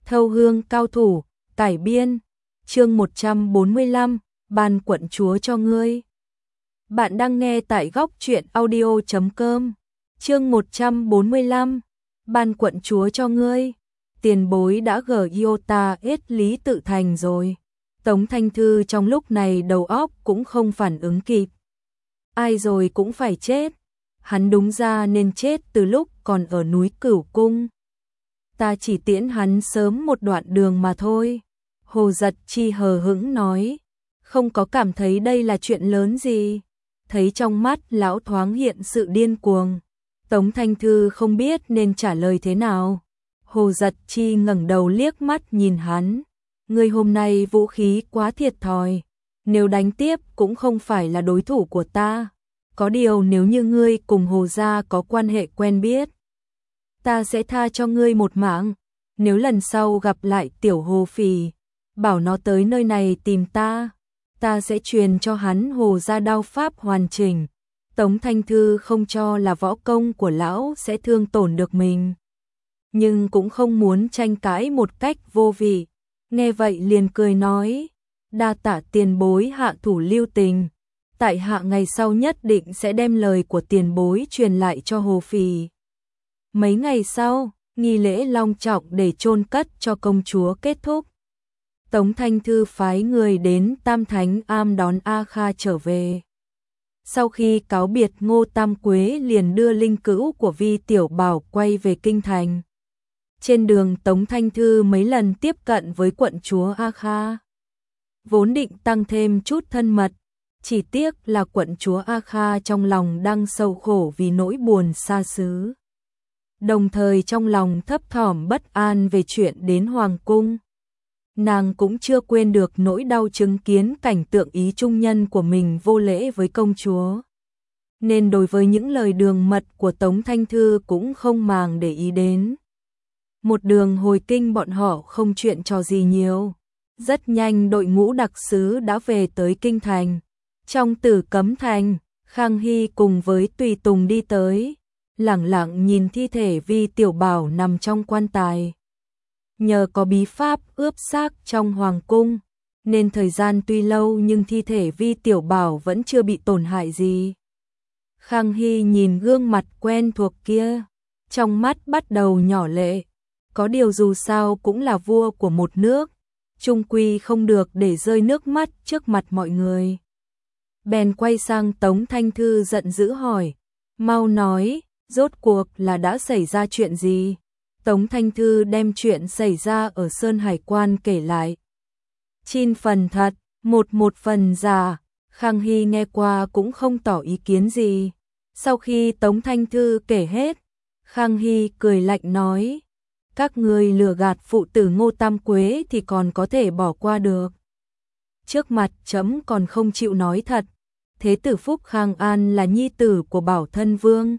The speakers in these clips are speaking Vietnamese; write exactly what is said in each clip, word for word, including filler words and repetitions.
Thâu hương cao thủ, cải biên, chương một trăm bốn mươi lăm, ban quận chúa cho ngươi. Bạn đang nghe tại góc truyện audio chấm com, chương một trăm bốn mươi lăm, ban quận chúa cho ngươi. Tiền bối đã gờ iota hết Lý Tự Thành rồi. Tống Thanh Thư trong lúc này đầu óc cũng không phản ứng kịp. Ai rồi cũng phải chết. Hắn đúng ra nên chết từ lúc còn ở núi Cửu Cung. Ta chỉ tiễn hắn sớm một đoạn đường mà thôi. Hồ Giật Chi hờ hững nói, không có cảm thấy đây là chuyện lớn gì. Thấy trong mắt lão thoáng hiện sự điên cuồng. Tống Thanh Thư không biết nên trả lời thế nào. Hồ Giật Chi ngẩng đầu liếc mắt nhìn hắn. Ngươi hôm nay vũ khí quá thiệt thòi. Nếu đánh tiếp cũng không phải là đối thủ của ta. Có điều nếu như ngươi cùng Hồ gia có quan hệ quen biết, ta sẽ tha cho ngươi một mạng. Nếu lần sau gặp lại tiểu Hồ Phì, bảo nó tới nơi này tìm ta, ta sẽ truyền cho hắn Hồ gia đao pháp hoàn chỉnh. Tống Thanh Thư không cho là võ công của lão sẽ thương tổn được mình, nhưng cũng không muốn tranh cãi một cách vô vị. Nghe vậy liền cười nói, đa tạ tiền bối hạ thủ lưu tình. Tại hạ ngày sau nhất định sẽ đem lời của tiền bối truyền lại cho Hồ Phì. Mấy ngày sau, nghi lễ long trọng để chôn cất cho công chúa kết thúc. Tống Thanh Thư phái người đến Tam Thánh Am đón A Kha trở về. Sau khi cáo biệt Ngô Tam Quế liền đưa linh cữu của Vi Tiểu Bảo quay về kinh thành. Trên đường Tống Thanh Thư mấy lần tiếp cận với quận chúa A Kha. Vốn định tăng thêm chút thân mật, chỉ tiếc là quận chúa A Kha trong lòng đang sầu khổ vì nỗi buồn xa xứ. Đồng thời trong lòng thấp thỏm bất an về chuyện đến Hoàng Cung. Nàng cũng chưa quên được nỗi đau chứng kiến cảnh tượng ý trung nhân của mình vô lễ với công chúa. Nên đối với những lời đường mật của Tống Thanh Thư cũng không màng để ý đến. Một đường hồi kinh bọn họ không chuyện trò gì nhiều. Rất nhanh đội ngũ đặc sứ đã về tới kinh thành. Trong Tử Cấm Thành, Khang Hy cùng với tùy tùng đi tới, lẳng lặng nhìn thi thể Vi Tiểu Bảo nằm trong quan tài. Nhờ có bí pháp ướp xác trong hoàng cung, nên thời gian tuy lâu nhưng thi thể Vi Tiểu Bảo vẫn chưa bị tổn hại gì. Khang Hy nhìn gương mặt quen thuộc kia, trong mắt bắt đầu nhỏ lệ. Có điều dù sao cũng là vua của một nước, chung quy không được để rơi nước mắt trước mặt mọi người. Bèn quay sang Tống Thanh Thư giận dữ hỏi, mau nói, rốt cuộc là đã xảy ra chuyện gì? Tống Thanh Thư đem chuyện xảy ra ở Sơn Hải Quan kể lại. Chín phần thật, một một phần giả. Khang Hy nghe qua cũng không tỏ ý kiến gì. Sau khi Tống Thanh Thư kể hết, Khang Hy cười lạnh nói, các người lừa gạt phụ tử Ngô Tam Quế thì còn có thể bỏ qua được. Trước mặt trẫm còn không chịu nói thật. Thế tử Phúc Khang An là nhi tử của Bảo Thân Vương.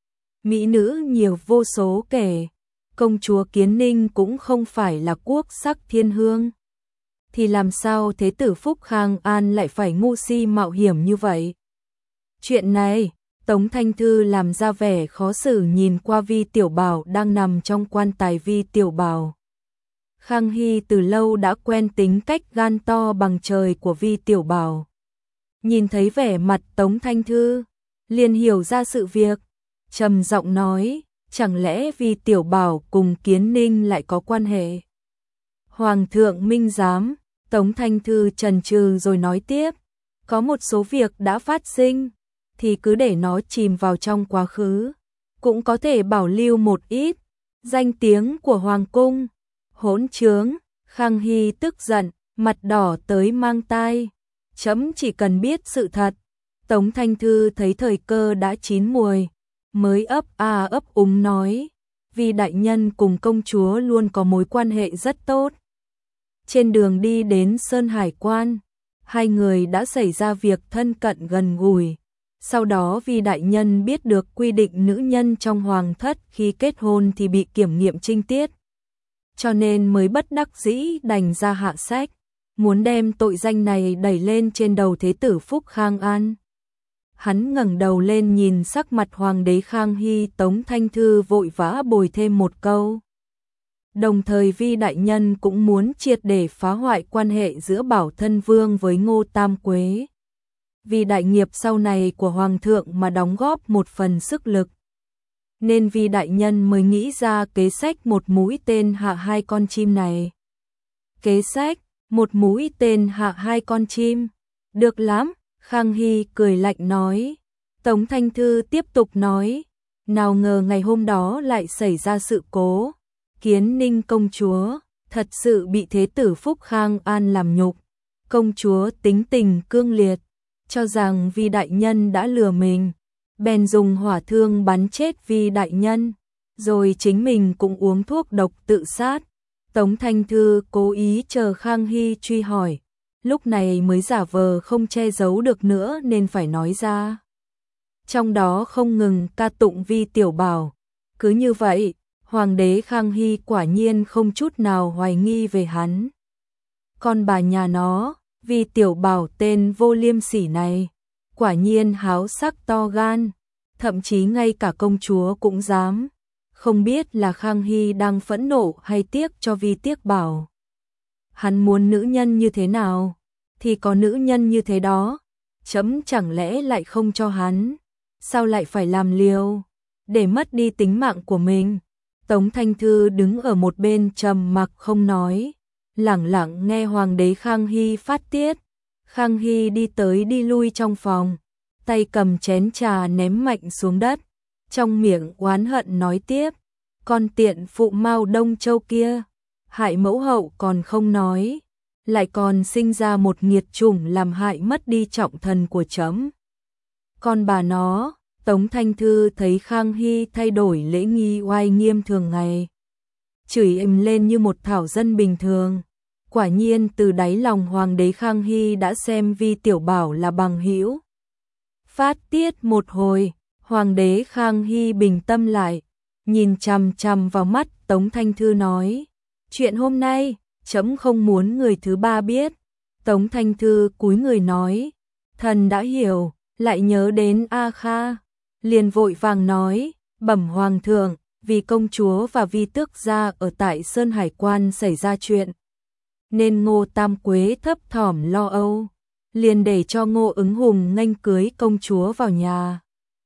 Mỹ nữ nhiều vô số kể. Công chúa Kiến Ninh cũng không phải là quốc sắc thiên hương. Thì làm sao thế tử Phúc Khang An lại phải ngu si mạo hiểm như vậy? Chuyện này, Tống Thanh Thư làm ra vẻ khó xử nhìn qua Vi Tiểu Bảo đang nằm trong quan tài Vi Tiểu Bảo. Khang Hy từ lâu đã quen tính cách gan to bằng trời của Vi Tiểu Bảo. Nhìn thấy vẻ mặt Tống Thanh Thư, liền hiểu ra sự việc, trầm giọng nói, chẳng lẽ Vi Tiểu Bảo cùng Kiến Ninh lại có quan hệ? Hoàng thượng minh giám. Tống Thanh Thư chần chừ rồi nói tiếp, có một số việc đã phát sinh, thì cứ để nó chìm vào trong quá khứ, cũng có thể bảo lưu một ít danh tiếng của Hoàng Cung. Hỗn trướng. Khang Hy tức giận, mặt đỏ tới mang tai. Trẫm chỉ cần biết sự thật. Tống Thanh Thư thấy thời cơ đã chín muồi, mới ấp a ấp úng nói, vì đại nhân cùng công chúa luôn có mối quan hệ rất tốt. Trên đường đi đến Sơn Hải Quan, hai người đã xảy ra việc thân cận gần gũi. Sau đó vì đại nhân biết được quy định nữ nhân trong hoàng thất khi kết hôn thì bị kiểm nghiệm trinh tiết, cho nên mới bất đắc dĩ đành ra hạ sách, muốn đem tội danh này đẩy lên trên đầu thế tử Phúc Khang An. Hắn ngẩng đầu lên nhìn sắc mặt hoàng đế Khang Hy. Tống Thanh Thư vội vã bồi thêm một câu, Đồng thời Vi đại nhân cũng muốn triệt để phá hoại quan hệ giữa Bảo Thân Vương với Ngô Tam Quế. Vì đại nghiệp sau này của Hoàng thượng mà đóng góp một phần sức lực. Nên Vi đại nhân mới nghĩ ra kế sách một mũi tên hạ hai con chim này. Kế sách, một mũi tên hạ hai con chim. Được lắm, Khang Hy cười lạnh nói. Tống Thanh Thư tiếp tục nói. Nào ngờ ngày hôm đó lại xảy ra sự cố. Kiến Ninh công chúa, thật sự bị thế tử Phúc Khang An làm nhục. Công chúa tính tình cương liệt, cho rằng Vi đại nhân đã lừa mình. Bèn dùng hỏa thương bắn chết Vi đại nhân, rồi chính mình cũng uống thuốc độc tự sát. Tống Thanh Thư cố ý chờ Khang Hy truy hỏi, lúc này mới giả vờ không che giấu được nữa nên phải nói ra. Trong đó không ngừng ca tụng Vi tiểu bảo. Cứ như vậy, Hoàng đế Khang Hy quả nhiên không chút nào hoài nghi về hắn. Con bà nhà nó, Vi tiểu bảo tên vô liêm sỉ này, quả nhiên háo sắc to gan, thậm chí ngay cả công chúa cũng dám. Không biết là Khang Hy đang phẫn nộ hay tiếc cho Vi tiếc bảo. Hắn muốn nữ nhân như thế nào, thì có nữ nhân như thế đó. Chấm chẳng lẽ lại không cho hắn, sao lại phải làm liều, để mất đi tính mạng của mình. Tống Thanh Thư đứng ở một bên trầm mặc không nói, lẳng lặng nghe Hoàng đế Khang Hy phát tiết. Khang Hy đi tới đi lui trong phòng, tay cầm chén trà ném mạnh xuống đất, trong miệng oán hận nói tiếp. Con tiện phụ Mao Đông Châu kia, hại mẫu hậu còn không nói, lại còn sinh ra một nghiệt chủng làm hại mất đi trọng thần của chấm. Con bà nó, Tống Thanh Thư thấy Khang Hy thay đổi lễ nghi oai nghiêm thường ngày, chửi ầm lên như một thảo dân bình thường. Quả nhiên từ đáy lòng Hoàng đế Khang Hy đã xem Vi tiểu bảo là bằng hữu. Phát tiết một hồi, Hoàng đế Khang Hy bình tâm lại, nhìn chằm chằm vào mắt Tống Thanh Thư nói. Chuyện hôm nay, chấm không muốn người thứ ba biết. Tống Thanh Thư cúi người nói. Thần đã hiểu, lại nhớ đến A Kha. Liền vội vàng nói, bẩm Hoàng thượng, vì công chúa và Vi tước gia ở tại Sơn Hải Quan xảy ra chuyện, nên Ngô Tam Quế thấp thỏm lo âu, liền để cho Ngô Ứng Hùng nghênh cưới công chúa vào nhà,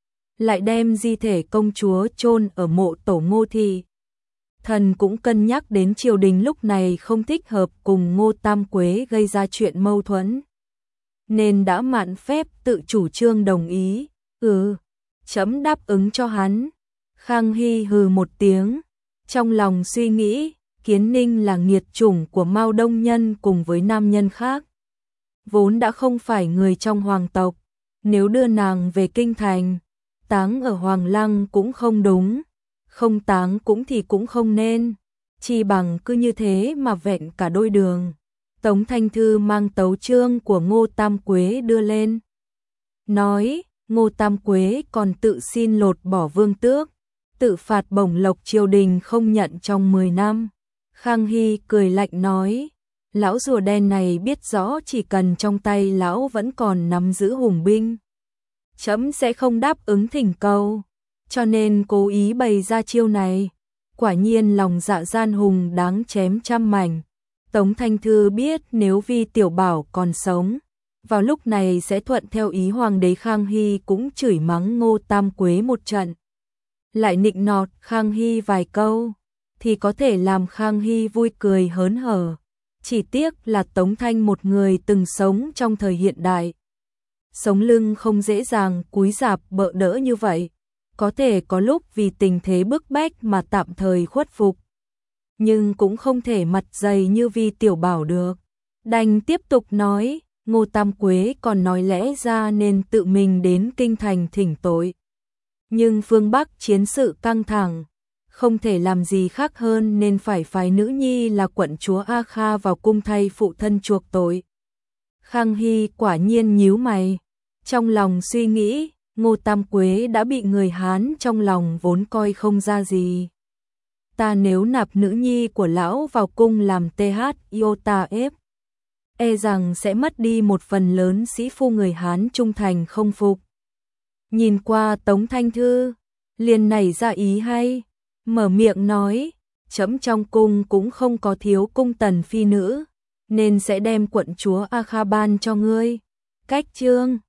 lại đem di thể công chúa chôn ở mộ tổ Ngô thị. Thần cũng cân nhắc đến triều đình lúc này không thích hợp cùng Ngô Tam Quế gây ra chuyện mâu thuẫn, nên đã mạn phép tự chủ trương đồng ý. Ừ, chấm đáp ứng cho hắn. Khang Hy hừ một tiếng, trong lòng suy nghĩ, Kiến Ninh là nghiệt chủng của Mao Đông Nhân cùng với nam nhân khác, vốn đã không phải người trong hoàng tộc, nếu đưa nàng về kinh thành, táng ở Hoàng Lăng cũng không đúng, không táng cũng thì cũng không nên, chỉ bằng cứ như thế mà vẹn cả đôi đường. Tống Thanh Thư mang tấu chương của Ngô Tam Quế đưa lên, nói, Ngô Tam Quế còn tự xin lột bỏ vương tước, tự phạt bổng lộc triều đình không nhận trong mười năm. Khang Hy cười lạnh nói, lão rùa đen này biết rõ chỉ cần trong tay lão vẫn còn nắm giữ hùng binh, chấm sẽ không đáp ứng thỉnh cầu, cho nên cố ý bày ra chiêu này. Quả nhiên lòng dạ gian hùng đáng chém trăm mảnh. Tống Thanh Thư biết nếu Vi tiểu bảo còn sống, vào lúc này sẽ thuận theo ý Hoàng đế Khang Hy cũng chửi mắng Ngô Tam Quế một trận, lại nịnh nọt Khang Hy vài câu, thì có thể làm Khang Hy vui cười hớn hở. Chỉ tiếc là Tống Thanh một người từng sống trong thời hiện đại, sống lưng không dễ dàng cúi rạp bợ đỡ như vậy, có thể có lúc vì tình thế bức bách mà tạm thời khuất phục, nhưng cũng không thể mặt dày như Vi tiểu bảo được. Đành tiếp tục nói, Ngô Tam Quế còn nói lẽ ra nên tự mình đến kinh thành thỉnh tội, nhưng phương Bắc chiến sự căng thẳng, không thể làm gì khác hơn nên phải phái nữ nhi là quận chúa A Kha vào cung thay phụ thân chuộc tội. Khang Hy quả nhiên nhíu mày, trong lòng suy nghĩ, Ngô Tam Quế đã bị người Hán trong lòng vốn coi không ra gì. Ta nếu nạp nữ nhi của lão vào cung làm tê hát iota ép, e rằng sẽ mất đi một phần lớn sĩ phu người Hán trung thành không phục. Nhìn qua Tống Thanh Thư, liền nảy ra ý hay, mở miệng nói, chấm trong cung cũng không có thiếu cung tần phi nữ, nên sẽ đem quận chúa Akhaban cho ngươi. Cách chương